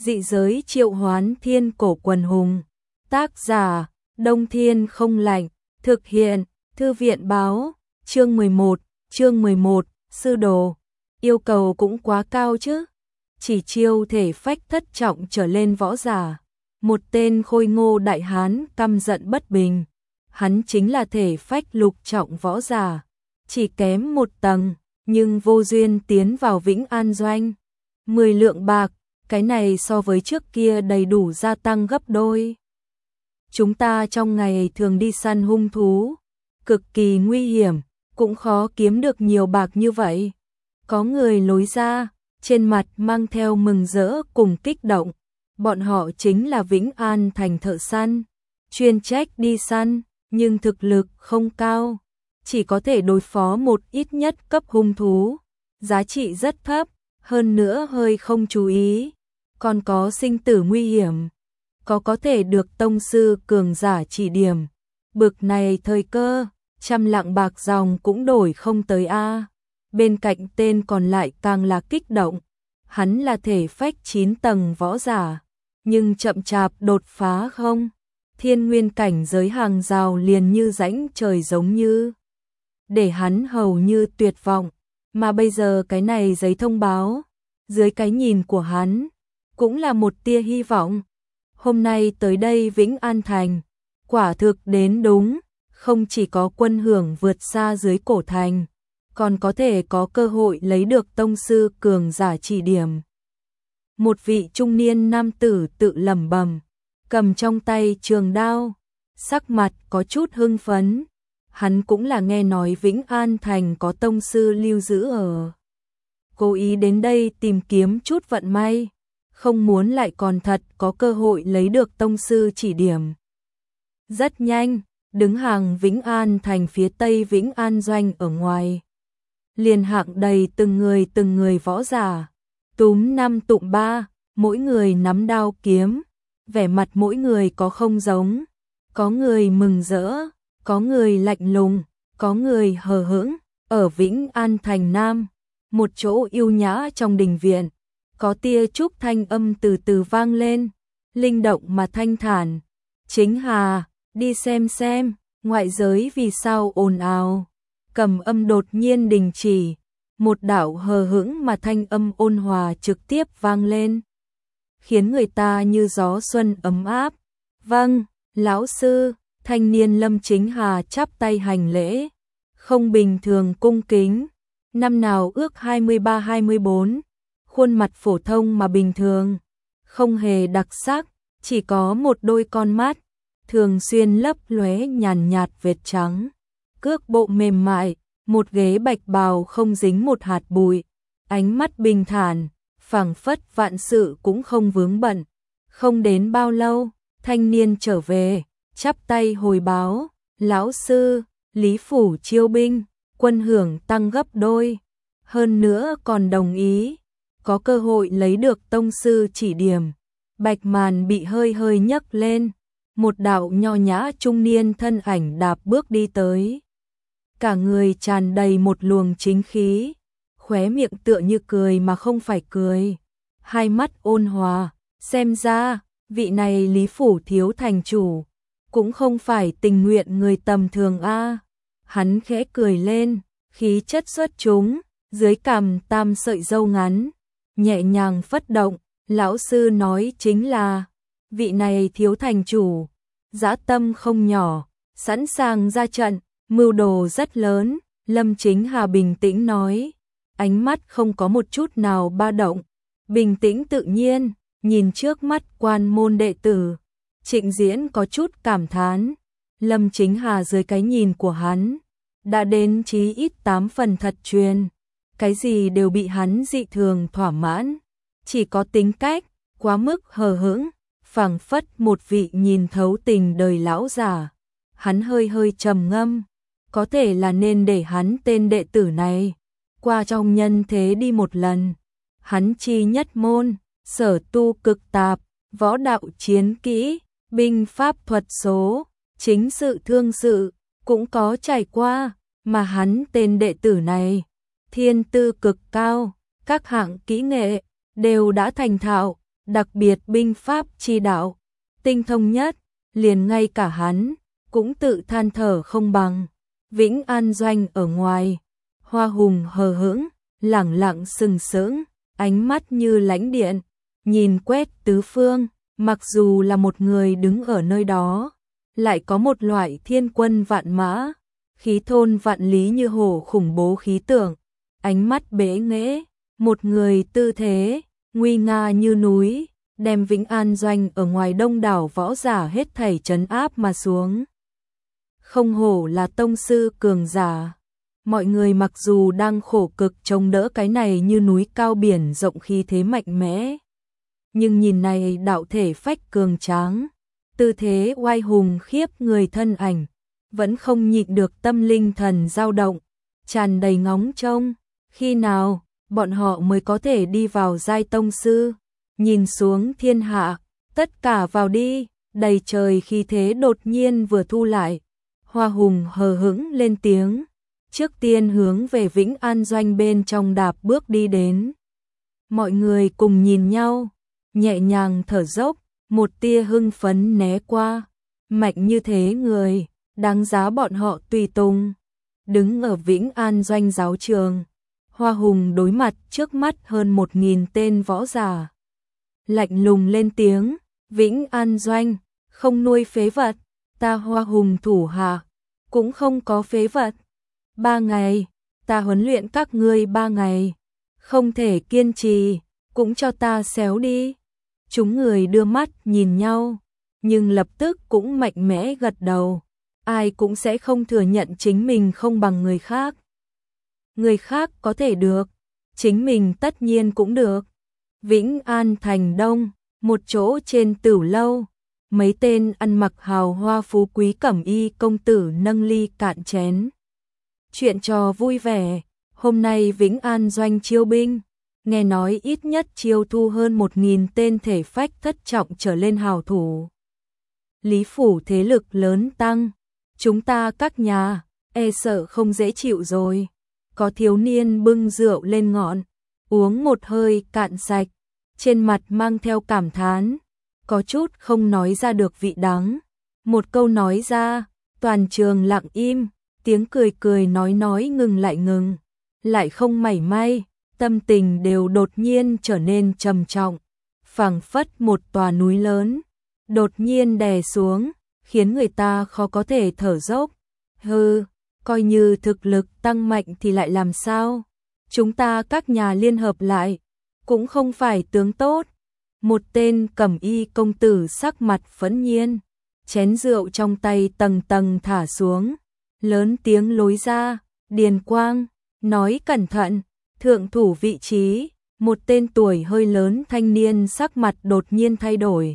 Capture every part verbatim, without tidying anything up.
Dị giới triệu hoán thiên cổ quần hùng. Tác giả, Đông Thiên không lạnh. Thực hiện, Thư viện báo. Chương mười một, chương mười một, sư đồ. Yêu cầu cũng quá cao chứ. Chỉ chiêu thể phách thất trọng trở lên võ giả. Một tên khôi ngô đại hán căm giận bất bình. Hắn chính là thể phách lục trọng võ giả. Chỉ kém một tầng, nhưng vô duyên tiến vào Vĩnh An Doanh. Mười lượng bạc, cái này so với trước kia đầy đủ gia tăng gấp đôi. Chúng ta trong ngày thường đi săn hung thú, cực kỳ nguy hiểm, cũng khó kiếm được nhiều bạc như vậy. Có người lối ra, trên mặt mang theo mừng rỡ cùng kích động. Bọn họ chính là Vĩnh An thành thợ săn, chuyên trách đi săn, nhưng thực lực không cao, chỉ có thể đối phó một ít nhất cấp hung thú, giá trị rất thấp, hơn nữa hơi không chú ý, còn có sinh tử nguy hiểm, có có thể được tông sư cường giả chỉ điểm. Bực này thời cơ, trăm lạng bạc dòng cũng đổi không tới a. Bên cạnh tên còn lại càng là kích động, hắn là thể phách chín tầng võ giả, nhưng chậm chạp đột phá không. Thiên nguyên cảnh giới hàng rào liền như rãnh trời giống như, để hắn hầu như tuyệt vọng, mà bây giờ cái này giấy thông báo, dưới cái nhìn của hắn, cũng là một tia hy vọng. Hôm nay tới đây Vĩnh An Thành, quả thực đến đúng, không chỉ có quân hưởng vượt xa dưới cổ thành, còn có thể có cơ hội lấy được tông sư cường giả chỉ điểm. Một vị trung niên nam tử tự lẩm bẩm, cầm trong tay trường đao, sắc mặt có chút hưng phấn. Hắn cũng là nghe nói Vĩnh An Thành có tông sư lưu giữ ở. Cố ý đến đây tìm kiếm chút vận may, không muốn lại còn thật có cơ hội lấy được tông sư chỉ điểm. Rất nhanh, đứng hàng Vĩnh An Thành phía tây Vĩnh An Doanh ở ngoài. Liền hạng đầy từng người từng người võ giả, túm năm tụm ba, mỗi người nắm đao kiếm, vẻ mặt mỗi người có không giống, có người mừng rỡ, có người lạnh lùng, có người hờ hững. Ở Vĩnh An Thành Nam, một chỗ yêu nhã trong đình viện, có tia trúc thanh âm từ từ vang lên, linh động mà thanh thản. Chính Hà, đi xem xem, ngoại giới vì sao ồn ào. Cầm âm đột nhiên đình chỉ, một đạo hờ hững mà thanh âm ôn hòa trực tiếp vang lên, khiến người ta như gió xuân ấm áp. Vâng, lão sư. Thanh niên Lâm Chính Hà chắp tay hành lễ, không bình thường cung kính. Năm nào ước hai mươi ba hai mươi bốn, khuôn mặt phổ thông mà bình thường, không hề đặc sắc, chỉ có một đôi con mắt, thường xuyên lấp lóe nhàn nhạt vệt trắng. Cước bộ mềm mại, một ghế bạch bào không dính một hạt bụi, ánh mắt bình thản, phảng phất vạn sự cũng không vướng bận. Không đến bao lâu, thanh niên trở về, chắp tay hồi báo, lão sư, Lý Phủ chiêu binh, quân hưởng tăng gấp đôi, hơn nữa còn đồng ý, có cơ hội lấy được tông sư chỉ điểm. Bạch màn bị hơi hơi nhấc lên, một đạo nho nhã trung niên thân ảnh đạp bước đi tới. Cả người tràn đầy một luồng chính khí, khóe miệng tựa như cười mà không phải cười, hai mắt ôn hòa, xem ra, vị này Lý Phủ thiếu thành chủ, cũng không phải tình nguyện người tầm thường a. Hắn khẽ cười lên, khí chất xuất chúng, dưới cằm tam sợi râu ngắn, nhẹ nhàng phất động. Lão sư nói chính là, vị này thiếu thành chủ, dã tâm không nhỏ, sẵn sàng ra trận, mưu đồ rất lớn. Lâm Chính Hà bình tĩnh nói, ánh mắt không có một chút nào ba động, bình tĩnh tự nhiên, nhìn trước mắt quan môn đệ tử. Trịnh Diễn có chút cảm thán, Lâm Chính Hà dưới cái nhìn của hắn, đã đến chí ít tám phần thật truyền, cái gì đều bị hắn dị thường thỏa mãn, chỉ có tính cách quá mức hờ hững, phảng phất một vị nhìn thấu tình đời lão già. Hắn hơi hơi trầm ngâm, có thể là nên để hắn tên đệ tử này qua trong nhân thế đi một lần. Hắn chi nhất môn, sở tu cực tạp, võ đạo chiến kỹ, binh pháp thuật số, chính sự thương sự, cũng có trải qua, mà hắn tên đệ tử này, thiên tư cực cao, các hạng kỹ nghệ, đều đã thành thạo, đặc biệt binh pháp chi đạo, tinh thông nhất, liền ngay cả hắn cũng tự than thở không bằng. Vĩnh An doanh ở ngoài, Hoa Hùng hờ hững, lẳng lặng sừng sững, ánh mắt như lãnh điện, nhìn quét tứ phương, mặc dù là một người đứng ở nơi đó, lại có một loại thiên quân vạn mã, khí thôn vạn lý như hổ khủng bố khí tượng, ánh mắt bế nghễ, một người tư thế, nguy nga như núi, đem Vĩnh An doanh ở ngoài đông đảo võ giả hết thảy trấn áp mà xuống. Không hổ là tông sư cường giả. Mọi người mặc dù đang khổ cực chống đỡ cái này như núi cao biển rộng khí thế mạnh mẽ, nhưng nhìn này đạo thể phách cường tráng, tư thế oai hùng khiếp người thân ảnh, vẫn không nhịn được tâm linh thần dao động, tràn đầy ngóng trông, khi nào bọn họ mới có thể đi vào giai tông sư, nhìn xuống thiên hạ, tất cả vào đi, đầy trời khí thế đột nhiên vừa thu lại, Hoa Hùng hờ hững lên tiếng, trước tiên hướng về Vĩnh An doanh bên trong đạp bước đi đến. Mọi người cùng nhìn nhau, nhẹ nhàng thở dốc, một tia hưng phấn né qua, mạnh như thế người, đáng giá bọn họ tùy tùng. Đứng ở Vĩnh An doanh giáo trường, Hoa Hùng đối mặt trước mắt hơn một nghìn tên võ giả. Lạnh lùng lên tiếng, Vĩnh An doanh, không nuôi phế vật, ta Hoa Hùng thủ hạ, cũng không có phế vật. Ba ngày, ta huấn luyện các ngươi ba ngày, không thể kiên trì, cũng cho ta xéo đi. Chúng người đưa mắt nhìn nhau, nhưng lập tức cũng mạnh mẽ gật đầu, ai cũng sẽ không thừa nhận chính mình không bằng người khác. Người khác có thể được, chính mình tất nhiên cũng được. Vĩnh An thành đông, một chỗ trên tửu lâu, mấy tên ăn mặc hào hoa phú quý cẩm y công tử nâng ly cạn chén. Chuyện trò vui vẻ, hôm nay Vĩnh An doanh chiêu binh, nghe nói ít nhất chiêu thu hơn một nghìn tên thể phách thất trọng trở lên hào thủ. Lý phủ thế lực lớn tăng, chúng ta các nhà, e sợ không dễ chịu rồi. Có thiếu niên bưng rượu lên ngọn, uống một hơi cạn sạch, trên mặt mang theo cảm thán, có chút không nói ra được vị đắng. Một câu nói ra, toàn trường lặng im, tiếng cười cười nói nói ngừng lại ngừng, lại không mảy may, tâm tình đều đột nhiên trở nên trầm trọng, phảng phất một tòa núi lớn, đột nhiên đè xuống, khiến người ta khó có thể thở dốc. Hừ, coi như thực lực tăng mạnh thì lại làm sao? Chúng ta các nhà liên hợp lại, cũng không phải tướng tốt. Một tên cẩm y công tử sắc mặt phẫn nhiên, chén rượu trong tay tầng tầng thả xuống, lớn tiếng lối ra, Điền Quang, nói cẩn thận, thượng thủ vị trí, một tên tuổi hơi lớn thanh niên sắc mặt đột nhiên thay đổi.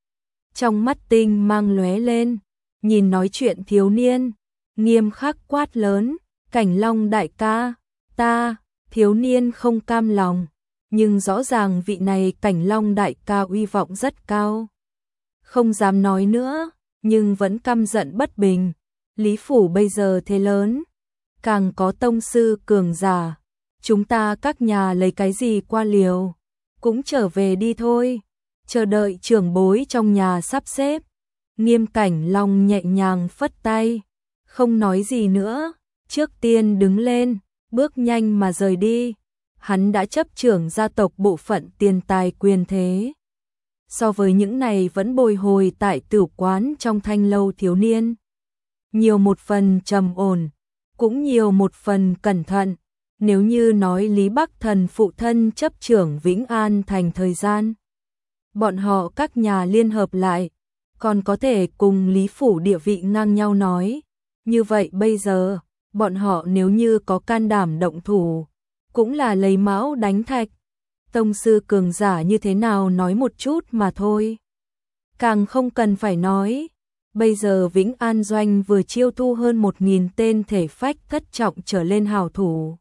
Trong mắt tinh mang lóe lên, nhìn nói chuyện thiếu niên, nghiêm khắc quát lớn, Cảnh Long đại ca, ta, thiếu niên không cam lòng, nhưng rõ ràng vị này Cảnh Long đại ca uy vọng rất cao. Không dám nói nữa, nhưng vẫn căm giận bất bình, Lý phủ bây giờ thế lớn, càng có tông sư cường giả, chúng ta các nhà lấy cái gì qua liều, cũng trở về đi thôi, chờ đợi trưởng bối trong nhà sắp xếp. Nghiêm Cảnh Long nhẹ nhàng phất tay, không nói gì nữa, trước tiên đứng lên, bước nhanh mà rời đi. Hắn đã chấp trưởng gia tộc bộ phận tiền tài quyền thế. So với những này vẫn bồi hồi tại tử quán trong thanh lâu thiếu niên, nhiều một phần trầm ổn, cũng nhiều một phần cẩn thận. Nếu như nói Lý Bắc Thần phụ thân chấp trưởng Vĩnh An thành thời gian, bọn họ các nhà liên hợp lại, còn có thể cùng Lý phủ địa vị ngang nhau nói. Như vậy bây giờ, bọn họ nếu như có can đảm động thủ, cũng là lấy mão đánh thạch. Tông sư cường giả như thế nào nói một chút mà thôi. Càng không cần phải nói, bây giờ Vĩnh An doanh vừa chiêu thu hơn một nghìn tên thể phách thất trọng trở lên hào thủ.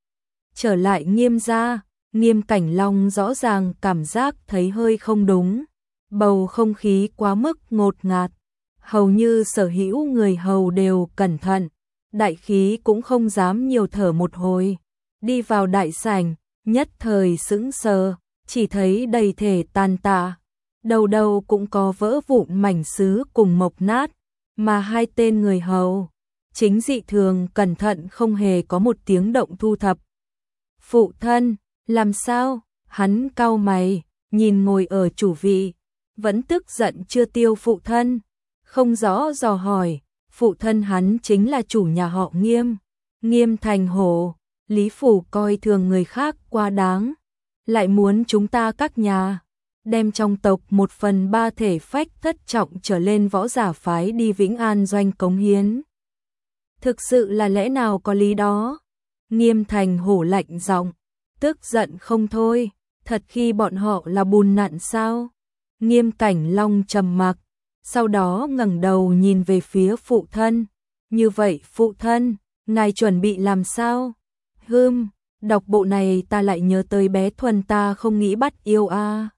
Trở lại Nghiêm gia, Nghiêm Cảnh Long rõ ràng cảm giác thấy hơi không đúng. Bầu không khí quá mức ngột ngạt, hầu như sở hữu người hầu đều cẩn thận, đại khí cũng không dám nhiều thở một hồi. Đi vào đại sảnh, nhất thời sững sờ, chỉ thấy đầy thể tàn tạ, đầu đầu cũng có vỡ vụn mảnh sứ cùng mộc nát, mà hai tên người hầu chính dị thường cẩn thận không hề có một tiếng động thu thập. Phụ thân, làm sao? Hắn cau mày, nhìn ngồi ở chủ vị, vẫn tức giận chưa tiêu phụ thân, không rõ dò hỏi, phụ thân hắn chính là chủ nhà họ Nghiêm, Nghiêm Thành Hổ, Lý Phủ coi thường người khác quá đáng, lại muốn chúng ta các nhà đem trong tộc một phần ba thể phách thất trọng trở lên võ giả phái đi Vĩnh An doanh cống hiến. Thực sự là lẽ nào có lý đó? Nghiêm Thành Hổ lạnh giọng, tức giận không thôi, thật khi bọn họ là bùn nặn sao? Nghiêm Cảnh Long trầm mặc, sau đó ngẩng đầu nhìn về phía phụ thân, như vậy phụ thân, ngài chuẩn bị làm sao? Hừm, đọc bộ này ta lại nhớ tới bé Thuần ta không nghĩ bắt yêu a. À.